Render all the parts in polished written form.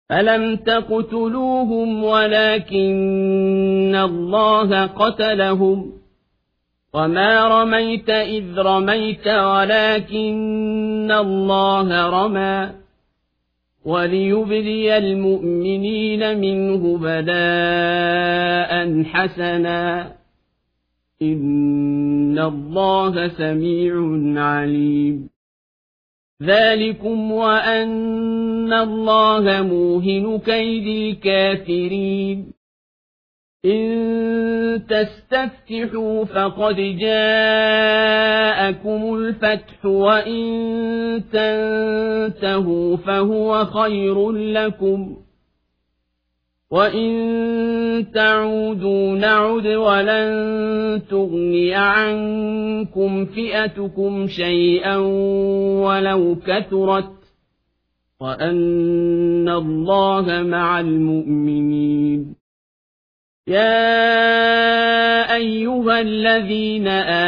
فلم تقتلوهم ولكن الله قتلهم وما رميت إذ رميت ولكن الله رمى وليبلي المؤمنين منه بلاء حسنا إن الله سميع عليم ذلكم وأن الله موهن كيد الكافرين إن تستفتحوا فقد جاءكم الفتح وإن تنتهوا فهو خير لكم وإن تعودوا نعد ولن تغني عنكم فئتكم شيئا ولو كثرت وأن الله مع المؤمنين يا أيها الذين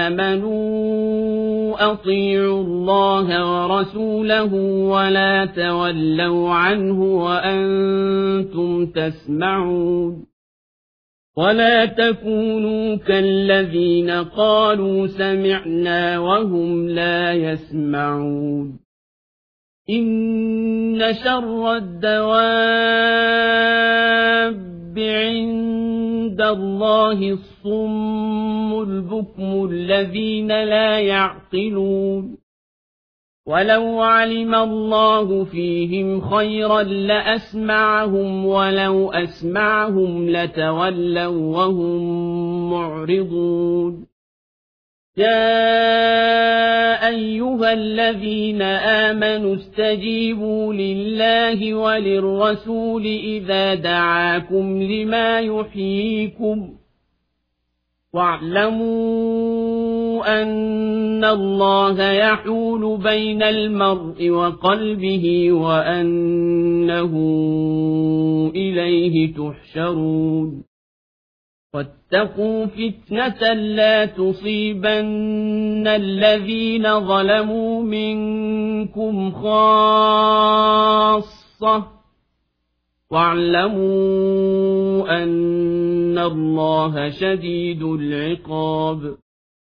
آمنوا أطيعوا الله ورسوله ولا تولوا عنه وأنتم تسمعون ولا تكونوا كالذين قالوا سمعنا وهم لا يسمعون إن شر الدواب عند الله الصم البكم الذين لا يعقلون ولو علم الله فيهم خيرا لأسمعهم ولو أسمعهم لتولوا وهم معرضون يا أيها الذين آمنوا استجيبوا لله وللرسول إذا دعاكم لما يحييكم واعلموا أن الله يحول بين المرء وقلبه وأنه إليه تحشرون واتقوا فتنة لا تصيبن الذين ظلموا منكم خاصة واعلموا أن الله شديد العقاب